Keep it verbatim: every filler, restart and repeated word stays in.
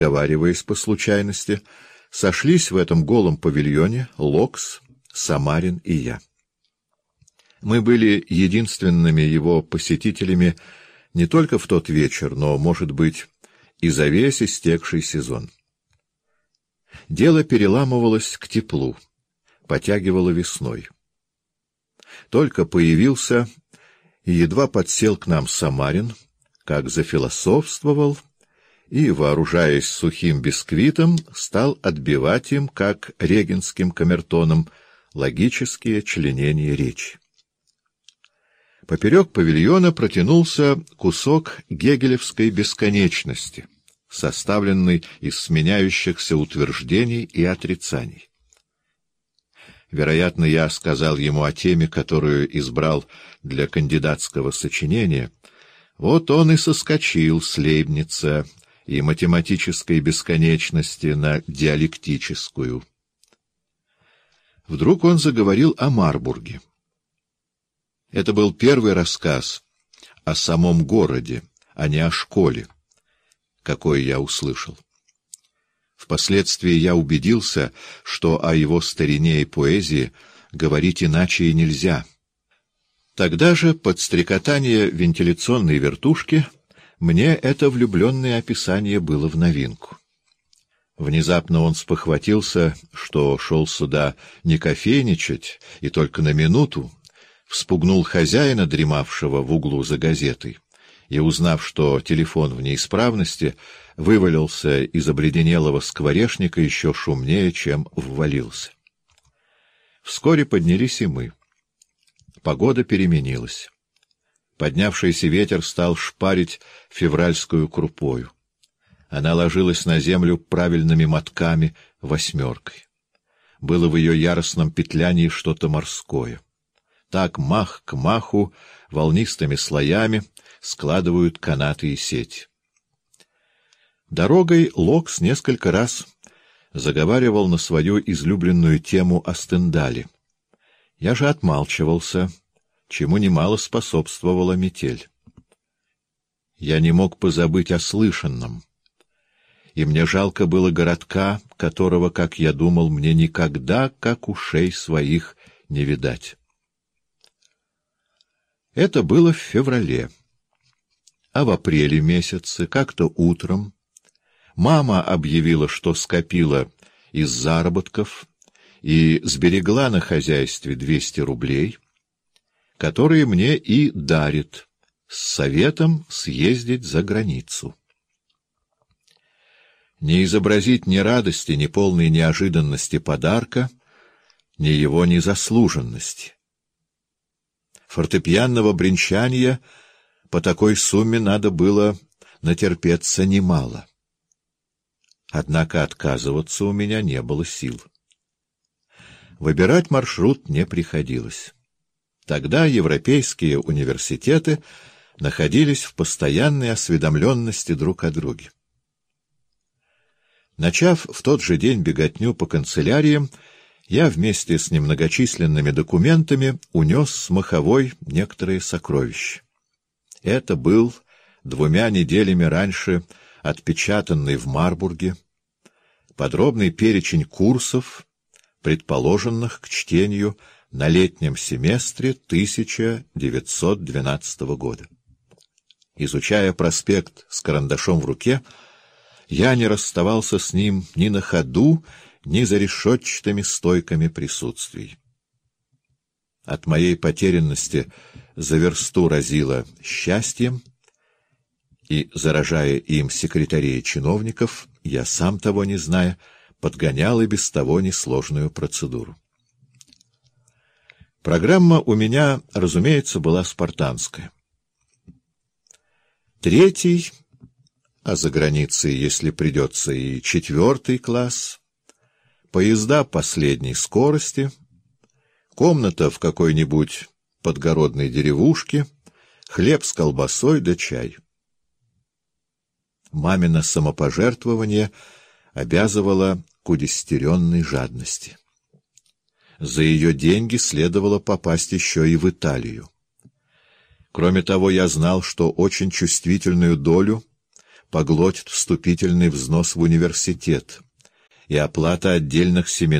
Договариваясь по случайности, сошлись в этом голом павильоне Локс, Самарин и я. Мы были единственными его посетителями не только в тот вечер, но, может быть, и за весь истекший сезон. Дело переламывалось к теплу, потягивало весной. Только появился и едва подсел к нам Самарин, как зафилософствовал и, вооружаясь сухим бисквитом, стал отбивать им, как регенским камертоном, логические членения речи. Поперек павильона протянулся кусок гегелевской бесконечности, составленный из сменяющихся утверждений и отрицаний. Вероятно, я сказал ему о теме, которую избрал для кандидатского сочинения. Вот он и соскочил с Лейбница и математической бесконечности на диалектическую. Вдруг он заговорил о Марбурге. Это был первый рассказ о самом городе, а не о школе, какой я услышал. Впоследствии я убедился, что о его старине и поэзии говорить иначе и нельзя. Тогда же, под стрекотание вентиляционной вертушки, мне это влюбленное описание было в новинку. Внезапно он спохватился, что шел сюда не кофейничать, и только на минуту, вспугнул хозяина, дремавшего в углу за газетой, и, узнав, что телефон в неисправности, вывалился из обледенелого скворечника еще шумнее, чем ввалился. Вскоре поднялись и мы. Погода переменилась. Поднявшийся ветер стал шпарить февральскую крупою. Она ложилась на землю правильными мотками, восьмеркой. Было в ее яростном петлянии что-то морское. Так мах к маху волнистыми слоями складывают канаты и сети. Дорогой Локс несколько раз заговаривал на свою излюбленную тему о Стендале. Я же отмалчивался, чему немало способствовала метель. Я не мог позабыть о слышанном, и мне жалко было городка, которого, как я думал, мне никогда, как ушей своих, не видать. Это было в феврале. А в апреле месяце, как-то утром, мама объявила, что скопила из заработков и сберегла на хозяйстве двести рублей, которые мне и дарит, с советом съездить за границу. Не изобразить ни радости, ни полной неожиданности подарка, ни его незаслуженности. Фортепианного бренчания по такой сумме надо было натерпеться немало. Однако отказываться у меня не было сил. Выбирать маршрут не приходилось. Тогда европейские университеты находились в постоянной осведомленности друг о друге. Начав в тот же день беготню по канцеляриям, я вместе с немногочисленными документами унес с Маховой некоторые сокровища. Это был двумя неделями раньше отпечатанный в Марбурге подробный перечень курсов, предположенных к чтению на летнем семестре тысяча девятьсот двенадцатого года. Изучая проспект с карандашом в руке, я не расставался с ним ни на ходу, ни за решетчатыми стойками присутствий. От моей потерянности за версту разило счастьем, и, заражая им секретарей и чиновников, я, сам того не зная, подгонял и без того несложную процедуру. Программа у меня, разумеется, была спартанская. Третий, а за границей, если придется, и четвертый класс, поезда последней скорости, комната в какой-нибудь подгородной деревушке, хлеб с колбасой да чай. Мамино самопожертвование обязывало к удестеренной жадности. За ее деньги следовало попасть еще и в Италию. Кроме того, я знал, что очень чувствительную долю поглотит вступительный взнос в университет, и оплата отдельных семинарий